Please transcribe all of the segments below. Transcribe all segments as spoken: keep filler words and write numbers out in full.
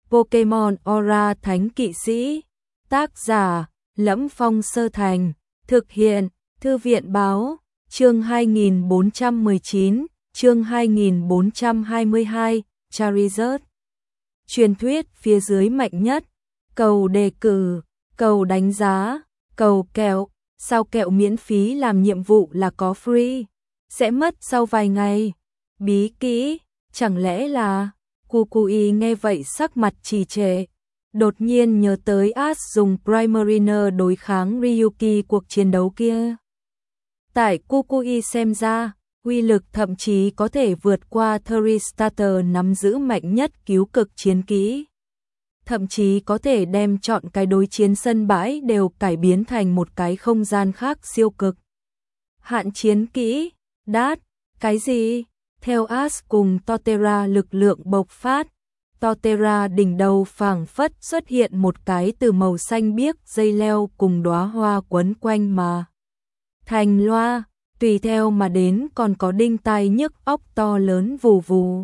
Pokemon Aura Thánh Kỵ Sĩ. Tác giả: Lẫm Phong Sơ Thành. Thực hiện: Thư viện Báo. Chương hai nghìn bốn trăm mười chín, chương hai nghìn bốn trăm hai mươi hai, Charizard. Truyền thuyết phía dưới mạnh nhất. Cầu đề cử, cầu đánh giá, cầu kẹo. Sao kẹo miễn phí làm nhiệm vụ là có free? Sẽ mất sau vài ngày. Bí kỹ, chẳng lẽ là... Kukui nghe vậy sắc mặt trì trệ. Đột nhiên nhớ tới Ash dùng Primarina đối kháng Ryuki cuộc chiến đấu kia. Tại Kukui xem ra, uy lực thậm chí có thể vượt qua Thristarter nắm giữ mạnh nhất cứu cực chiến kỹ. Thậm chí có thể đem chọn cái đối chiến sân bãi đều cải biến thành một cái không gian khác siêu cực. Hạn chiến kỹ, đát, cái gì? Theo Ash cùng Torterra lực lượng bộc phát, Torterra đỉnh đầu phảng phất xuất hiện một cái từ màu xanh biếc dây leo cùng đóa hoa quấn quanh mà thành loa, tùy theo mà đến còn có đinh tai nhức óc to lớn vù vù.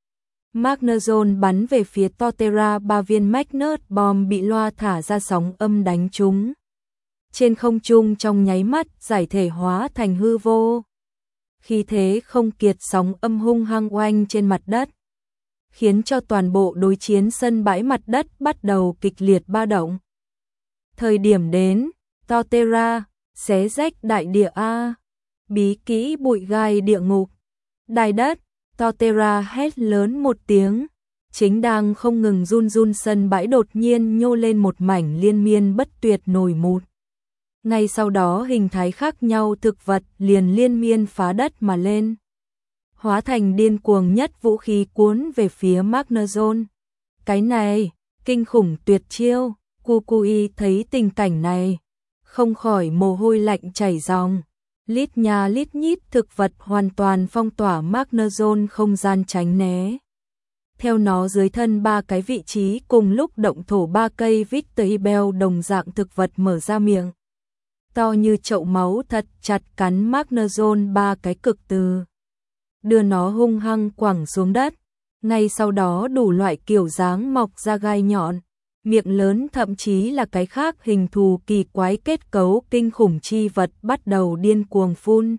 Magnezone bắn về phía Torterra, ba viên Magnet Bomb bị loa thả ra sóng âm đánh trúng. Trên không trung trong nháy mắt giải thể hóa thành hư vô. Khi thế không kiệt sóng âm hung hăng oanh trên mặt đất, khiến cho toàn bộ đối chiến sân bãi mặt đất bắt đầu kịch liệt ba động. Thời điểm đến, Torterra, xé rách đại địa A, bí kỹ bụi gai địa ngục, đài đất, Torterra hét lớn một tiếng, chính đang không ngừng run run sân bãi đột nhiên nhô lên một mảnh liên miên bất tuyệt nổi mụt. Ngay sau đó hình thái khác nhau thực vật liền liên miên phá đất mà lên, hóa thành điên cuồng nhất vũ khí cuốn về phía Magnezone. Cái này, kinh khủng tuyệt chiêu, Kukui thấy tình cảnh này, không khỏi mồ hôi lạnh chảy ròng. Lít nha lít nhít thực vật hoàn toàn phong tỏa Magnezone không gian tránh né. Theo nó dưới thân ba cái vị trí cùng lúc động thổ ba cây Victory Bell đồng dạng thực vật mở ra miệng to như chậu máu thật chặt cắn Magnezone ba cái cực từ, đưa nó hung hăng quẳng xuống đất. Ngay sau đó đủ loại kiểu dáng mọc ra gai nhọn, miệng lớn thậm chí là cái khác hình thù kỳ quái kết cấu kinh khủng chi vật bắt đầu điên cuồng phun.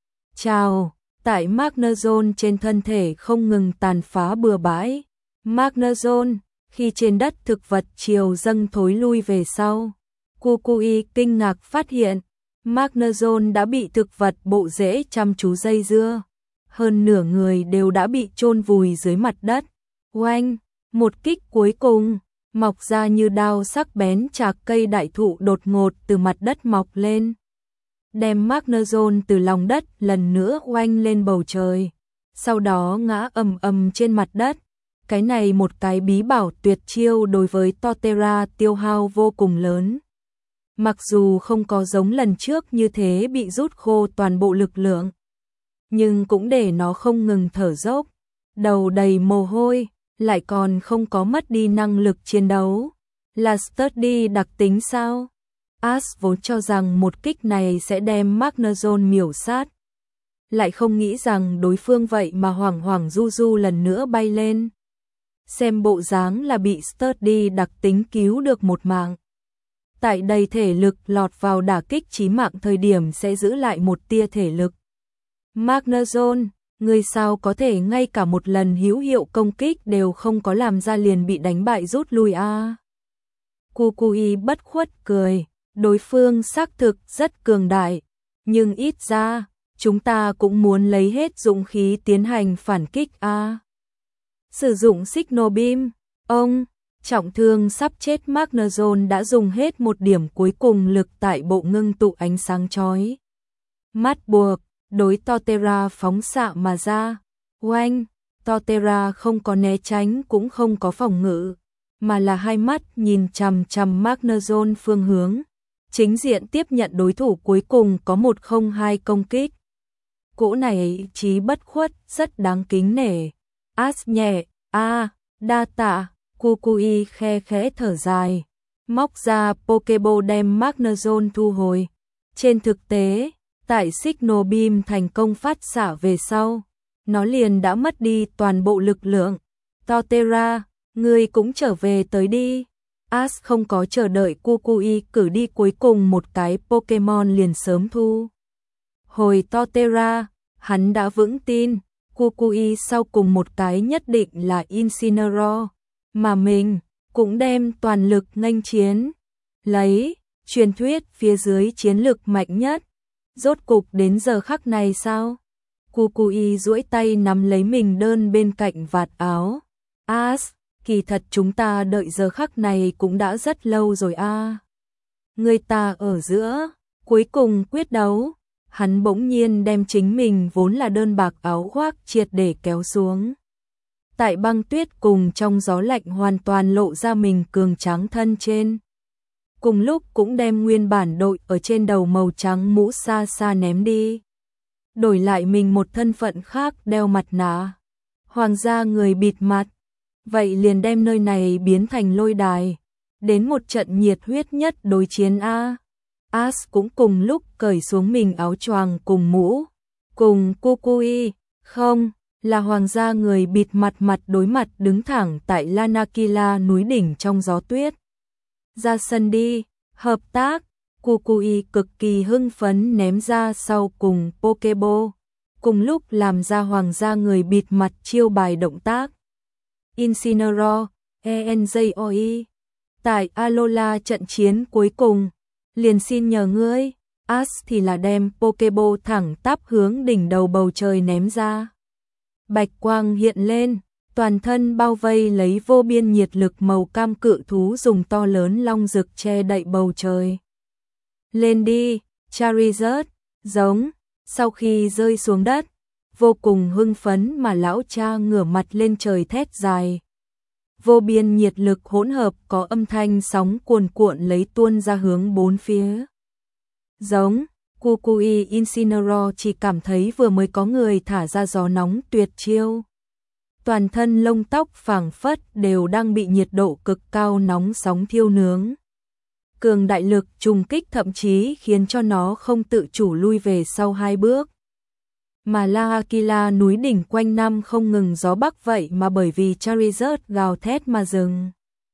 Chào, tại Magnezone trên thân thể không ngừng tàn phá bừa bãi. Magnezone, khi trên đất thực vật chiều dâng thối lui về sau, Kukui kinh ngạc phát hiện, Magnezone đã bị thực vật bộ rễ chăm chú dây dưa. Hơn nửa người đều đã bị chôn vùi dưới mặt đất. Oanh, một kích cuối cùng, mọc ra như đao sắc bén chạc cây đại thụ đột ngột từ mặt đất mọc lên, đem Magnezone từ lòng đất lần nữa oanh lên bầu trời, sau đó ngã ầm ầm trên mặt đất. Cái này một cái bí bảo tuyệt chiêu đối với Torterra tiêu hao vô cùng lớn. Mặc dù không có giống lần trước như thế bị rút khô toàn bộ lực lượng, nhưng cũng để nó không ngừng thở dốc, đầu đầy mồ hôi, lại còn không có mất đi năng lực chiến đấu. Là Sturdy đặc tính sao? Ash vốn cho rằng một kích này sẽ đem Magnezone miểu sát, lại không nghĩ rằng đối phương vậy mà hoảng hoảng du du lần nữa bay lên. Xem bộ dáng là bị Sturdy đặc tính cứu được một mạng. Tại đầy thể lực lọt vào đả kích chí mạng thời điểm sẽ giữ lại một tia thể lực. Magnezone, người sao có thể ngay cả một lần hữu hiệu công kích đều không có làm ra liền bị đánh bại rút lui a? À? Kukui bất khuất cười, đối phương xác thực rất cường đại, nhưng ít ra, chúng ta cũng muốn lấy hết dũng khí tiến hành phản kích a. À? Sử dụng Signal Beam, ông, trọng thương sắp chết Magnezone đã dùng hết một điểm cuối cùng lực tại bộ ngưng tụ ánh sáng chói mắt buộc, đối Torterra phóng xạ mà ra. Oanh, Torterra không có né tránh cũng không có phòng ngự, mà là hai mắt nhìn chằm chằm Magnezone phương hướng, chính diện tiếp nhận đối thủ cuối cùng có một không hai công kích. Cỗ này trí bất khuất rất đáng kính nể. Ash nhẹ, a, đa tạ. Kukui khe khẽ thở dài, móc ra Pokeball đem Magnezone thu hồi. Trên thực tế, tại Signal Beam thành công phát xạ về sau, nó liền đã mất đi toàn bộ lực lượng. Torterra, Ngươi cũng trở về tới đi. Ash không có chờ đợi Kukui cử đi, cuối cùng một cái Pokemon liền sớm thu hồi Torterra, hắn đã vững tin, Kukui sau cùng một cái nhất định là Incineroar, mà mình cũng đem toàn lực nghênh chiến, lấy truyền thuyết phía dưới chiến lực mạnh nhất. Rốt cục đến giờ khắc này sao? Kukui duỗi tay nắm lấy mình đơn bên cạnh vạt áo. Ash, kỳ thật chúng ta đợi giờ khắc này cũng đã rất lâu rồi a. À. Người ta ở giữa, cuối cùng quyết đấu, hắn bỗng nhiên đem chính mình vốn là đơn bạc áo khoác triệt để kéo xuống. Tại băng tuyết cùng trong gió lạnh hoàn toàn lộ ra mình cường tráng thân trên. Cùng lúc cũng đem nguyên bản đội ở trên đầu màu trắng mũ xa xa ném đi. Đổi lại mình một thân phận khác, đeo mặt nạ. Hoàng gia người bịt mặt. Vậy liền đem nơi này biến thành lôi đài. Đến một trận nhiệt huyết nhất đối chiến A. Ash cũng cùng lúc cởi xuống mình áo choàng cùng mũ. Cùng Kukui, không, là hoàng gia người bịt mặt mặt đối mặt đứng thẳng tại Lanakila núi đỉnh trong gió tuyết. Ra sân đi, hợp tác. Kukui cực kỳ hưng phấn ném ra sau cùng Pokeball, cùng lúc làm ra hoàng gia người bịt mặt chiêu bài động tác. Incineroar, E N J O I. Tại Alola trận chiến cuối cùng, liền xin nhờ ngươi, Ash thì là đem Pokeball thẳng tắp hướng đỉnh đầu bầu trời ném ra. Bạch quang hiện lên, toàn thân bao vây lấy vô biên nhiệt lực màu cam, cự thú dùng to lớn long rực che đậy bầu trời. Lên đi, Charizard, giống, sau khi rơi xuống đất, vô cùng hưng phấn mà lão cha ngửa mặt lên trời thét dài. Vô biên nhiệt lực hỗn hợp có âm thanh sóng cuồn cuộn lấy tuôn ra hướng bốn phía. Giống, Kukui Incineroar chỉ cảm thấy vừa mới có người thả ra gió nóng tuyệt chiêu. Toàn thân lông tóc phảng phất đều đang bị nhiệt độ cực cao nóng sóng thiêu nướng. Cường đại lực trùng kích thậm chí khiến cho nó không tự chủ lui về sau hai bước. Mà Lanakila núi đỉnh quanh năm không ngừng gió bắc vậy mà bởi vì Charizard gào thét mà dừng.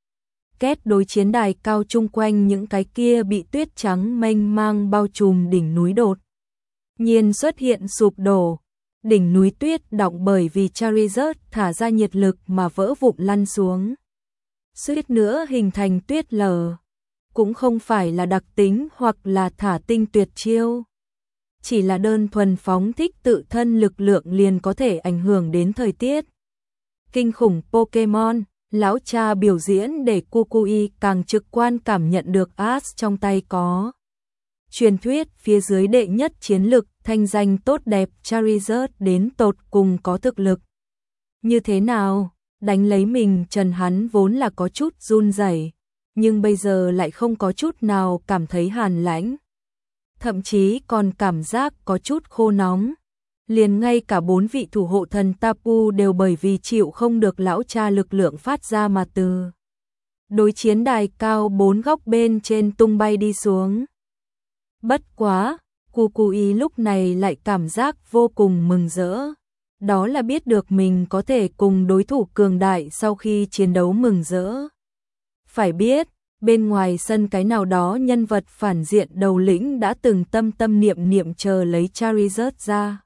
Kết đối chiến đài cao chung quanh những cái kia bị tuyết trắng mênh mang bao trùm đỉnh núi đột nhiên xuất hiện sụp đổ. Đỉnh núi tuyết đọng bởi vì Charizard thả ra nhiệt lực mà vỡ vụn lăn xuống. Suýt nữa hình thành tuyết lở. Cũng không phải là đặc tính hoặc là thả tinh tuyệt chiêu. Chỉ là đơn thuần phóng thích tự thân lực lượng liền có thể ảnh hưởng đến thời tiết. Kinh khủng Pokemon, lão cha biểu diễn để Kukui càng trực quan cảm nhận được Ash trong tay có. Truyền thuyết phía dưới đệ nhất chiến lực, thanh danh tốt đẹp Charizard đến tột cùng có thực lực. Như thế nào, đánh lấy mình trần hắn vốn là có chút run rẩy, nhưng bây giờ lại không có chút nào cảm thấy hàn lãnh. Thậm chí còn cảm giác có chút khô nóng. Liền ngay cả bốn vị thủ hộ thần Tapu đều bởi vì chịu không được lão cha lực lượng phát ra mà từ đối chiến đài cao bốn góc bên trên tung bay đi xuống. Bất quá, Kukui lúc này lại cảm giác vô cùng mừng rỡ. Đó là biết được mình có thể cùng đối thủ cường đại sau khi chiến đấu mừng rỡ. Phải biết, bên ngoài sân cái nào đó nhân vật phản diện đầu lĩnh đã từng tâm tâm niệm niệm chờ lấy Charizard ra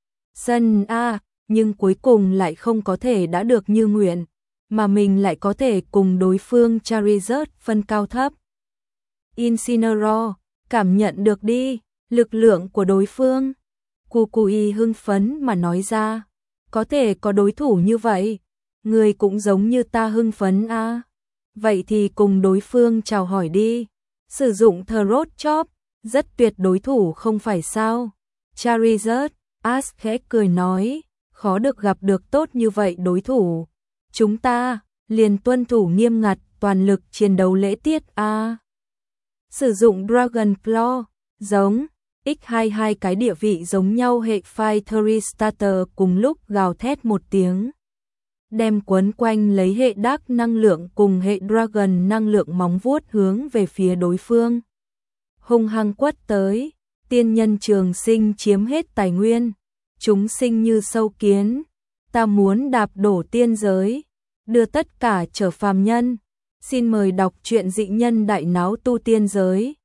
sân A, nhưng cuối cùng lại không có thể đã được như nguyện, mà mình lại có thể cùng đối phương Charizard phân cao thấp. Incineroar, cảm nhận được đi, lực lượng của đối phương. Kukui hưng phấn mà nói ra, có thể có đối thủ như vậy, người cũng giống như ta hưng phấn a. À. Vậy thì cùng đối phương chào hỏi đi. Sử dụng Throat Chop, rất tuyệt đối thủ không phải sao? Charizard, Ash khẽ cười nói, khó được gặp được tốt như vậy đối thủ. Chúng ta liền tuân thủ nghiêm ngặt toàn lực chiến đấu lễ tiết a. À. Sử dụng Dragon Claw, giống x hai mươi hai cái địa vị giống nhau hệ Fiery Starter cùng lúc gào thét một tiếng. Đem quấn quanh lấy hệ Dark năng lượng cùng hệ Dragon năng lượng móng vuốt hướng về phía đối phương. Hung hăng quất tới, tiên nhân trường sinh chiếm hết tài nguyên, chúng sinh như sâu kiến, ta muốn đạp đổ tiên giới. đưa tất cả trở phàm nhân. Xin mời đọc truyện Dị nhân đại náo tu tiên giới.